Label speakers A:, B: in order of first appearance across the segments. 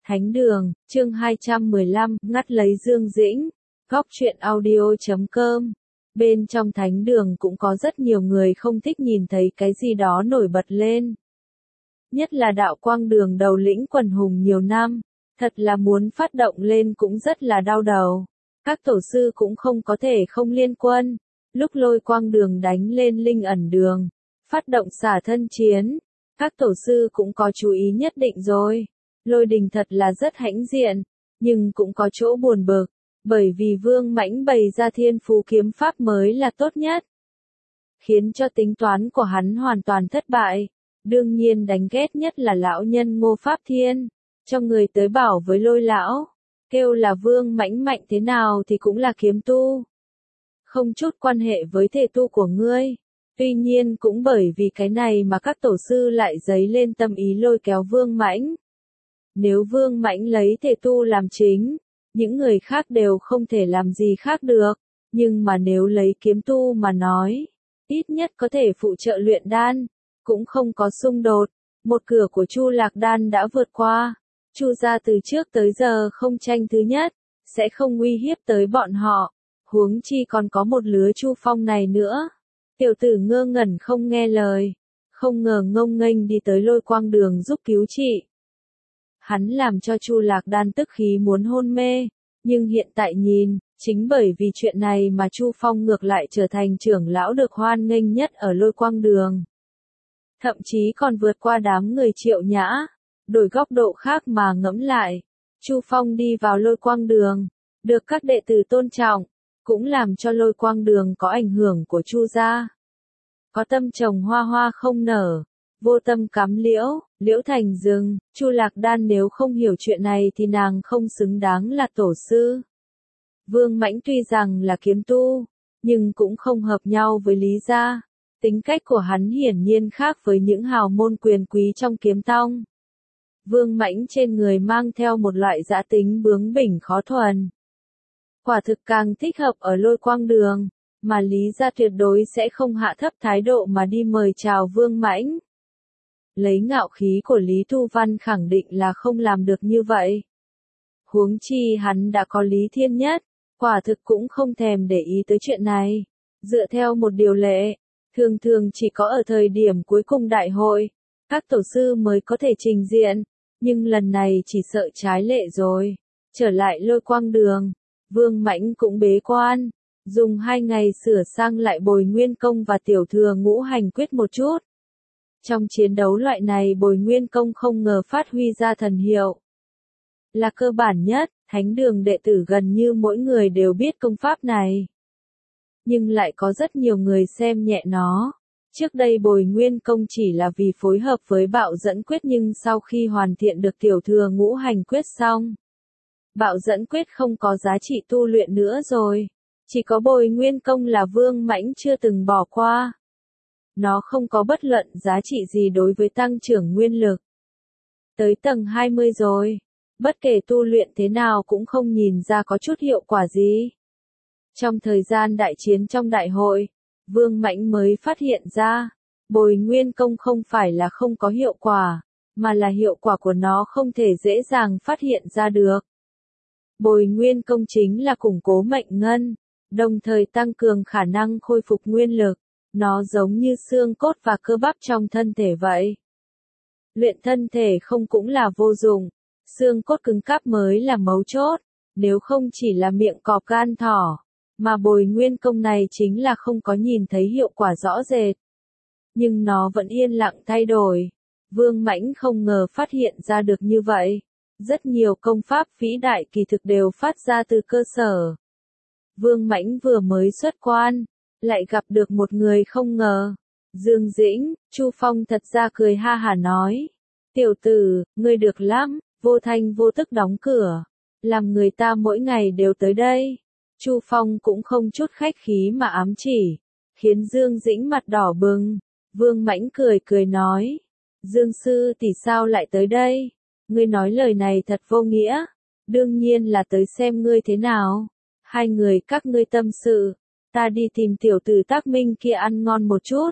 A: Thánh đường, chương 215, ngắt lấy Dương Dĩnh. Góc truyện audio.com. Bên trong thánh đường cũng có rất nhiều người không thích nhìn thấy cái gì đó nổi bật lên. Nhất là đạo quang đường đầu lĩnh quần hùng nhiều năm, thật là muốn phát động lên cũng rất là đau đầu. Các tổ sư cũng không có thể không liên quân. Lúc lôi quang đường đánh lên linh ẩn đường, phát động xả thân chiến, các tổ sư cũng có chú ý nhất định rồi. Lôi đình thật là rất hãnh diện, nhưng cũng có chỗ buồn bực, bởi vì Vương Mãnh bày ra thiên phú kiếm pháp mới là tốt nhất, khiến cho tính toán của hắn hoàn toàn thất bại. Đương nhiên đánh ghét nhất là lão nhân Ngô Pháp Thiên, cho người tới bảo với Lôi lão, kêu là Vương Mãnh mạnh thế nào thì cũng là kiếm tu, không chút quan hệ với thể tu của ngươi. Tuy nhiên cũng bởi vì cái này mà các tổ sư lại dấy lên tâm ý lôi kéo Vương Mãnh. Nếu Vương Mãnh lấy thể tu làm chính, những người khác đều không thể làm gì khác được, nhưng mà nếu lấy kiếm tu mà nói, ít nhất có thể phụ trợ luyện đan, cũng không có xung đột. Một cửa của Chu Lạc Đan đã vượt qua, Chu gia từ trước tới giờ không tranh thứ nhất, sẽ không uy hiếp tới bọn họ, huống chi còn có một lứa Chu Phong này nữa. Tiểu tử ngơ ngẩn không nghe lời, không ngờ ngông nghênh đi tới lôi quang đường giúp cứu trị. Hắn làm cho Chu Lạc Đan tức khí muốn hôn mê, nhưng hiện tại nhìn, chính bởi vì chuyện này mà Chu Phong ngược lại trở thành trưởng lão được hoan nghênh nhất ở lôi quang đường. Thậm chí còn vượt qua đám người Triệu Nhã. Đổi góc độ khác mà ngẫm lại, Chu Phong đi vào lôi quang đường, được các đệ tử tôn trọng, cũng làm cho lôi quang đường có ảnh hưởng của Chu gia. Có tâm trồng hoa hoa không nở, vô tâm cắm liễu, liễu thành rừng. Chu Lạc Đan nếu không hiểu chuyện này thì nàng không xứng đáng là tổ sư. Vương Mãnh tuy rằng là kiếm tu, nhưng cũng không hợp nhau với Lý gia. Tính cách của hắn hiển nhiên khác với những hào môn quyền quý trong kiếm tông. Vương Mãnh trên người mang theo một loại dã tính bướng bỉnh khó thuần. Quả thực càng thích hợp ở lôi quang đường, mà Lý gia tuyệt đối sẽ không hạ thấp thái độ mà đi mời chào Vương Mãnh. Lấy ngạo khí của Lý Thu Văn khẳng định là không làm được như vậy. Huống chi hắn đã có Lý Thiên Nhất, quả thực cũng không thèm để ý tới chuyện này. Dựa theo một điều lệ, thường thường chỉ có ở thời điểm cuối cùng đại hội, các tổ sư mới có thể trình diện, nhưng lần này chỉ sợ trái lệ rồi. Trở lại lôi quang đường, Vương Mãnh cũng bế quan, dùng 2 ngày sửa sang lại Bồi Nguyên Công và Tiểu Thừa Ngũ Hành Quyết một chút. Trong chiến đấu loại này Bồi Nguyên Công không ngờ phát huy ra thần hiệu. Là cơ bản nhất, thánh đường đệ tử gần như mỗi người đều biết công pháp này. Nhưng lại có rất nhiều người xem nhẹ nó. Trước đây Bồi Nguyên Công chỉ là vì phối hợp với Bạo Dẫn Quyết, nhưng sau khi hoàn thiện được Tiểu Thừa Ngũ Hành Quyết xong, Bạo Dẫn Quyết không có giá trị tu luyện nữa rồi. Chỉ có Bồi Nguyên Công là Vương Mãnh chưa từng bỏ qua. Nó không có bất luận giá trị gì đối với tăng trưởng nguyên lực. Tới tầng 20 rồi, bất kể tu luyện thế nào cũng không nhìn ra có chút hiệu quả gì. Trong thời gian đại chiến trong đại hội, Vương Mãnh mới phát hiện ra, Bồi Nguyên Công không phải là không có hiệu quả, mà là hiệu quả của nó không thể dễ dàng phát hiện ra được. Bồi Nguyên Công chính là củng cố mệnh ngân, đồng thời tăng cường khả năng khôi phục nguyên lực. Nó giống như xương cốt và cơ bắp trong thân thể vậy. Luyện thân thể không cũng là vô dụng, xương cốt cứng cáp mới là mấu chốt, nếu không chỉ là miệng cọp gan thỏ, mà Bồi Nguyên Công này chính là không có nhìn thấy hiệu quả rõ rệt. Nhưng nó vẫn yên lặng thay đổi. Vương Mãnh không ngờ phát hiện ra được như vậy. Rất nhiều công pháp vĩ đại kỳ thực đều phát ra từ cơ sở. Vương Mãnh vừa mới xuất quan, lại gặp được một người không ngờ. Dương Dĩnh. Chu Phong thật ra cười ha hả nói. Tiểu tử, ngươi được lắm, vô thanh vô tức đóng cửa. Làm người ta mỗi ngày đều tới đây. Chu Phong cũng không chút khách khí mà ám chỉ, khiến Dương Dĩnh mặt đỏ bừng. Vương Mãnh cười cười nói. Dương sư tỷ sao lại tới đây? Ngươi nói lời này thật vô nghĩa. Đương nhiên là tới xem ngươi thế nào. Hai người các ngươi tâm sự. Ta đi tìm tiểu tử Tác Minh kia ăn ngon một chút.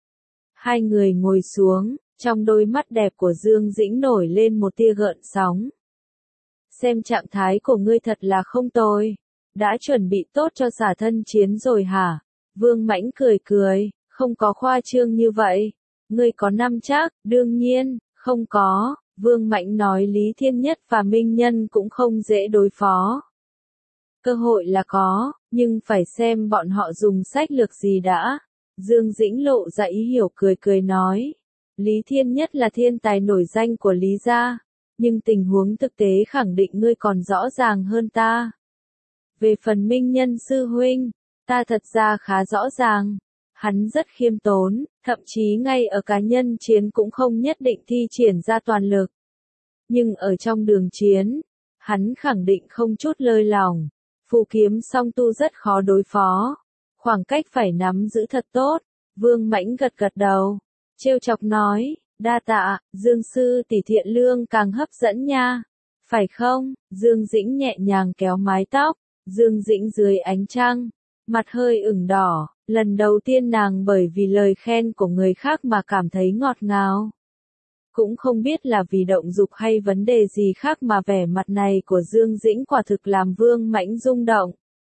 A: Hai người ngồi xuống, trong đôi mắt đẹp của Dương Dĩnh nổi lên một tia gợn sóng. xem trạng thái của ngươi thật là không tồi. Đã chuẩn bị tốt cho xả thân chiến rồi hả? Vương Mãnh cười cười, không có khoa trương như vậy. Ngươi có năm chắc, đương nhiên, không có. Vương Mãnh nói Lý Thiên Nhất và Minh Nhân cũng không dễ đối phó. Cơ hội là có, nhưng phải xem bọn họ dùng sách lược gì đã. Dương Dĩnh lộ ra ý hiểu cười cười nói. Lý Thiên Nhất là thiên tài nổi danh của Lý gia, nhưng tình huống thực tế khẳng định ngươi còn rõ ràng hơn ta. Về phần Minh Nhân sư huynh, ta thật ra khá rõ ràng. Hắn rất khiêm tốn, thậm chí ngay ở cá nhân chiến cũng không nhất định thi triển ra toàn lực. Nhưng ở trong đường chiến, hắn khẳng định không chút lơi lỏng. Phù kiếm song tu rất khó đối phó. Khoảng cách phải nắm giữ thật tốt. Vương Mãnh gật gật đầu. Trêu chọc nói, đa tạ, Dương sư tỷ thiện lương càng hấp dẫn nha. Phải không? Dương Dĩnh nhẹ nhàng kéo mái tóc. Dương Dĩnh dưới ánh trăng. Mặt hơi ửng đỏ. Lần đầu tiên nàng bởi vì lời khen của người khác mà cảm thấy ngọt ngào. Cũng không biết là vì động dục hay vấn đề gì khác mà vẻ mặt này của Dương Dĩnh quả thực làm Vương Mãnh rung động.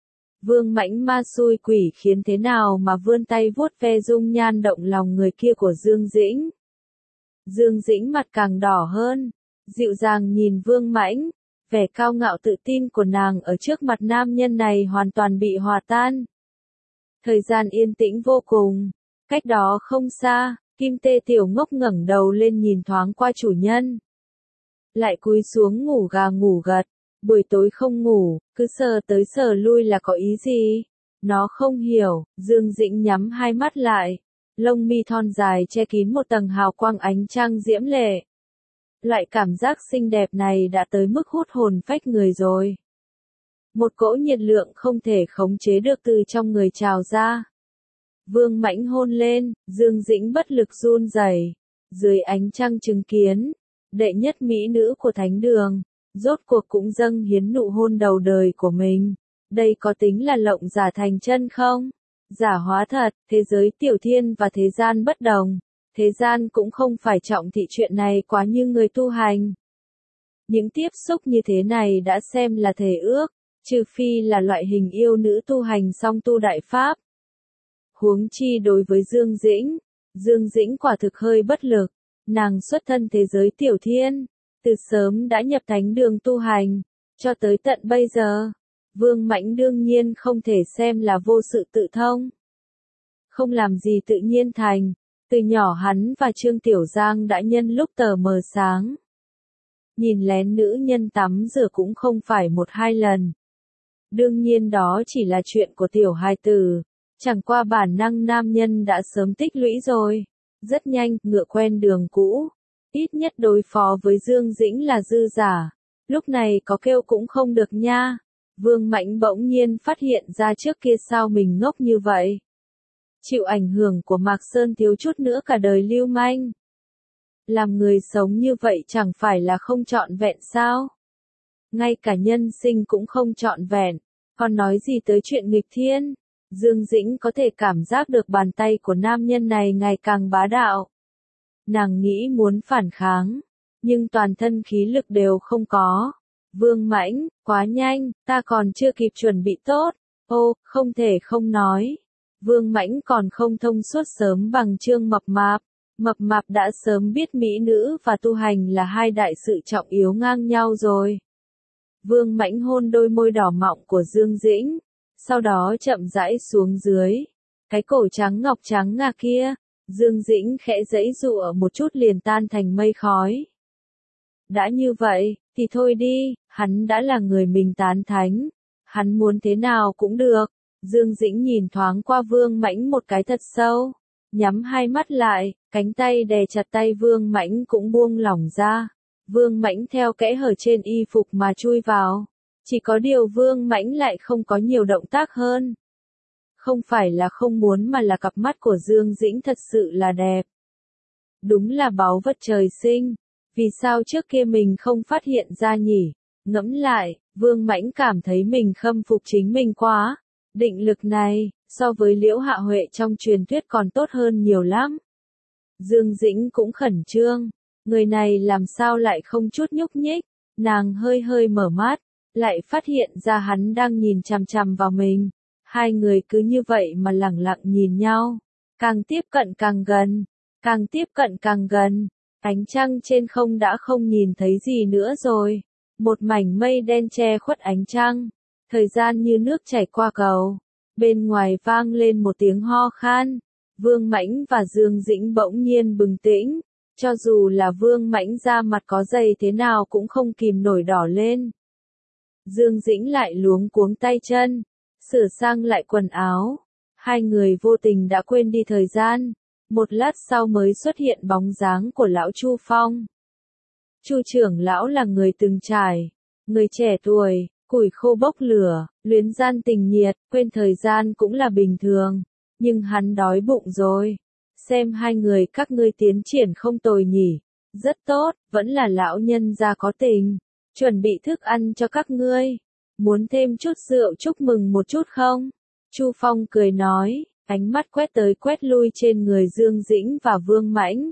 A: Vương Mãnh ma xui quỷ khiến thế nào mà vươn tay vuốt ve dung nhan động lòng người kia của Dương Dĩnh. Dương Dĩnh mặt càng đỏ hơn, dịu dàng nhìn Vương Mãnh, vẻ cao ngạo tự tin của nàng ở trước mặt nam nhân này hoàn toàn bị hòa tan. Thời gian yên tĩnh vô cùng, cách đó không xa. Kim Tê Tiểu Ngốc ngẩng đầu lên nhìn thoáng qua chủ nhân. Lại cúi xuống ngủ gà ngủ gật, buổi tối không ngủ, cứ sờ tới sờ lui là có ý gì? Nó không hiểu, Dương Dĩnh nhắm hai mắt lại. Lông mi thon dài che kín một tầng hào quang ánh trăng diễm lệ. Loại cảm giác xinh đẹp này đã tới mức hút hồn phách người rồi. Một cỗ nhiệt lượng không thể khống chế được từ trong người trào ra. Vương Mãnh hôn lên, Dương Dĩnh bất lực run rẩy, dưới ánh trăng chứng kiến, đệ nhất mỹ nữ của thánh đường, rốt cuộc cũng dâng hiến nụ hôn đầu đời của mình. Đây có tính là lộng giả thành chân không? Giả hóa thật, thế giới tiểu thiên và thế gian bất đồng, thế gian cũng không phải trọng thị chuyện này quá như người tu hành. Những tiếp xúc như thế này đã xem là thề ước, trừ phi là loại hình yêu nữ tu hành song tu đại pháp. Huống chi đối với Dương Dĩnh quả thực hơi bất lực, nàng xuất thân thế giới tiểu thiên, từ sớm đã nhập thánh đường tu hành, cho tới tận bây giờ, Vương Mãnh đương nhiên không thể xem là vô sự tự thông. Không làm gì tự nhiên thành, từ nhỏ hắn và Trương Tiểu Giang đã nhân lúc tờ mờ sáng. Nhìn lén nữ nhân tắm rửa cũng không phải một hai lần. Đương nhiên đó chỉ là chuyện của tiểu hài tử. Chẳng qua bản năng nam nhân đã sớm tích lũy rồi. Rất nhanh, ngựa quen đường cũ. Ít nhất đối phó với Dương Dĩnh là dư giả. Lúc này có kêu cũng không được nha. Vương Mãnh bỗng nhiên phát hiện ra trước kia sao mình ngốc như vậy. Chịu ảnh hưởng của Mạc Sơn thiếu chút nữa cả đời lưu manh. Làm người sống như vậy chẳng phải là không trọn vẹn sao? Ngay cả nhân sinh cũng không trọn vẹn. Còn nói gì tới chuyện nghịch thiên? Dương Dĩnh có thể cảm giác được bàn tay của nam nhân này ngày càng bá đạo. Nàng nghĩ muốn phản kháng, nhưng toàn thân khí lực đều không có. Vương Mãnh, quá nhanh, ta còn chưa kịp chuẩn bị tốt. Ô, không thể không nói. Vương Mãnh còn không thông suốt sớm bằng Trương Mập Mạp. Mập Mạp đã sớm biết mỹ nữ và tu hành là hai đại sự trọng yếu ngang nhau rồi. Vương Mãnh hôn đôi môi đỏ mọng của Dương Dĩnh. Sau đó chậm rãi xuống dưới. Cái cổ trắng ngọc trắng ngà kia, Dương Dĩnh khẽ giãy giụa một chút liền tan thành mây khói. Đã như vậy, thì thôi đi, hắn đã là người mình tán thánh. Hắn muốn thế nào cũng được. Dương Dĩnh nhìn thoáng qua Vương Mãnh một cái thật sâu. Nhắm hai mắt lại, cánh tay đè chặt tay Vương Mãnh cũng buông lỏng ra. Vương Mãnh theo kẽ hở trên y phục mà chui vào. Chỉ có điều Vương Mãnh lại không có nhiều động tác hơn. Không phải là không muốn mà là cặp mắt của Dương Dĩnh thật sự là đẹp. Đúng là báu vật trời sinh. Vì sao trước kia mình không phát hiện ra nhỉ? Ngẫm lại, Vương Mãnh cảm thấy mình khâm phục chính mình quá. Định lực này, so với Liễu Hạ Huệ trong truyền thuyết còn tốt hơn nhiều lắm. Dương Dĩnh cũng khẩn trương. Người này làm sao lại không chút nhúc nhích? Nàng hơi hơi mở mắt, lại phát hiện ra hắn đang nhìn chằm chằm vào mình. Hai người cứ như vậy mà lẳng lặng nhìn nhau, càng tiếp cận càng gần, càng tiếp cận càng gần. Ánh trăng trên không đã không nhìn thấy gì nữa rồi. Một mảnh mây đen che khuất ánh trăng. Thời gian như nước chảy qua cầu. Bên ngoài vang lên một tiếng ho khan. Vương Mãnh và Dương Dĩnh bỗng nhiên bừng tỉnh. Cho dù là Vương Mãnh da mặt có dày thế nào cũng không kìm nổi đỏ lên. Dương Dĩnh lại luống cuống tay chân, sửa sang lại quần áo. Hai người vô tình đã quên đi thời gian. Một lát sau mới xuất hiện bóng dáng của lão Chu Phong. Chu trưởng lão là người từng trải, người trẻ tuổi, củi khô bốc lửa, luyến gian tình nhiệt, quên thời gian cũng là bình thường. Nhưng hắn đói bụng rồi. Xem hai người các ngươi tiến triển không tồi nhỉ. Rất tốt, vẫn là lão nhân gia có tình. Chuẩn bị thức ăn cho các ngươi. Muốn thêm chút rượu chúc mừng một chút không? Chu Phong cười nói, ánh mắt quét tới quét lui trên người Dương Dĩnh và Vương Mãnh.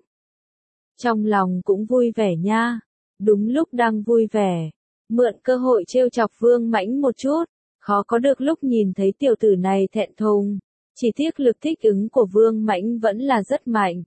A: Trong lòng cũng vui vẻ nha. Đúng lúc đang vui vẻ, mượn cơ hội trêu chọc Vương Mãnh một chút, khó có được lúc nhìn thấy tiểu tử này thẹn thùng. Chỉ tiếc lực thích ứng của Vương Mãnh vẫn là rất mạnh.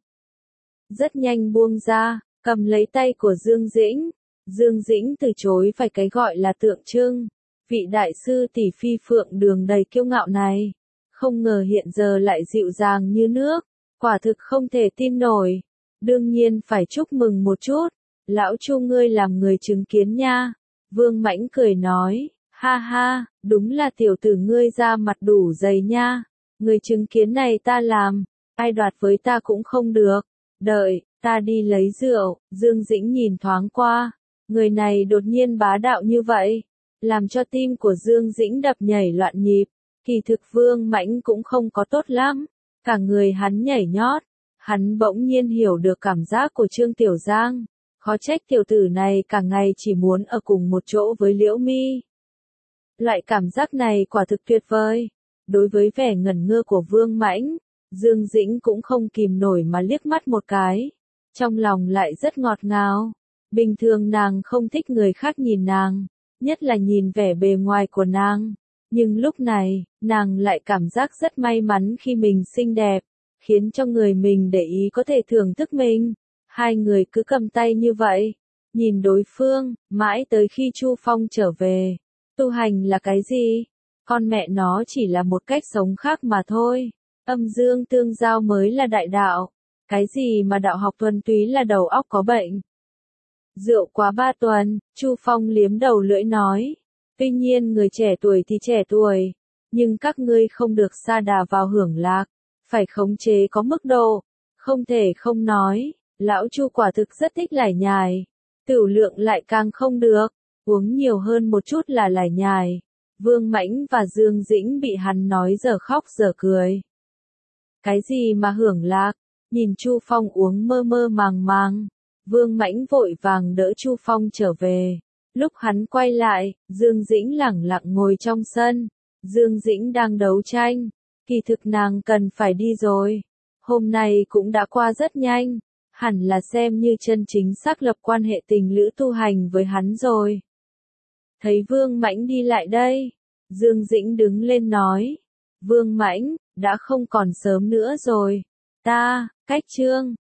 A: Rất nhanh buông ra, cầm lấy tay của Dương Dĩnh. Dương Dĩnh từ chối phải cái gọi là tượng trưng. Vị đại sư tỷ phi phượng đường đầy kiêu ngạo này, không ngờ hiện giờ lại dịu dàng như nước, quả thực không thể tin nổi. Đương nhiên phải chúc mừng một chút, lão Chu ngươi làm người chứng kiến nha. Vương Mãnh cười nói, ha ha, đúng là tiểu tử ngươi ra mặt đủ dày nha. Người chứng kiến này ta làm, ai đoạt với ta cũng không được. Đợi, ta đi lấy rượu. Dương Dĩnh nhìn thoáng qua, người này đột nhiên bá đạo như vậy, làm cho tim của Dương Dĩnh đập nhảy loạn nhịp. Kỳ thực Vương Mãnh cũng không có tốt lắm, cả người hắn nhảy nhót. Hắn bỗng nhiên hiểu được cảm giác của Trương Tiểu Giang, khó trách tiểu tử này cả ngày chỉ muốn ở cùng một chỗ với Liễu Mi. Loại cảm giác này quả thực tuyệt vời. Đối với vẻ ngẩn ngơ của Vương Mãnh, Dương Dĩnh cũng không kìm nổi mà liếc mắt một cái. Trong lòng lại rất ngọt ngào. Bình thường nàng không thích người khác nhìn nàng, nhất là nhìn vẻ bề ngoài của nàng. Nhưng lúc này, nàng lại cảm giác rất may mắn khi mình xinh đẹp, khiến cho người mình để ý có thể thưởng thức mình. Hai người cứ cầm tay như vậy, nhìn đối phương, mãi tới khi Chu Phong trở về. Tu hành là cái gì? Con mẹ nó chỉ là một cách sống khác mà thôi. Âm dương tương giao mới là đại đạo. Cái gì mà đạo học thuần túy là đầu óc có bệnh. Rượu quá 3 tuần, Chu Phong liếm đầu lưỡi nói. Tuy nhiên người trẻ tuổi thì trẻ tuổi, nhưng các ngươi không được sa đà vào hưởng lạc, phải khống chế có mức độ. Không thể không nói, lão Chu quả thực rất thích lải nhải. Tửu lượng lại càng không được, uống nhiều hơn một chút là lải nhải. Vương Mãnh và Dương Dĩnh bị hắn nói giờ khóc giờ cười. Cái gì mà hưởng lạc? Nhìn Chu Phong uống mơ mơ màng màng. Vương Mãnh vội vàng đỡ Chu Phong trở về. Lúc hắn quay lại, Dương Dĩnh lẳng lặng ngồi trong sân. Dương Dĩnh đang đấu tranh. Kỳ thực nàng cần phải đi rồi. Hôm nay cũng đã qua rất nhanh. Hẳn là xem như chân chính xác lập quan hệ tình lữ tu hành với hắn rồi. Thấy Vương Mãnh đi lại đây, Dương Dĩnh đứng lên nói. Vương Mãnh, đã không còn sớm nữa rồi. Ta, cách Trương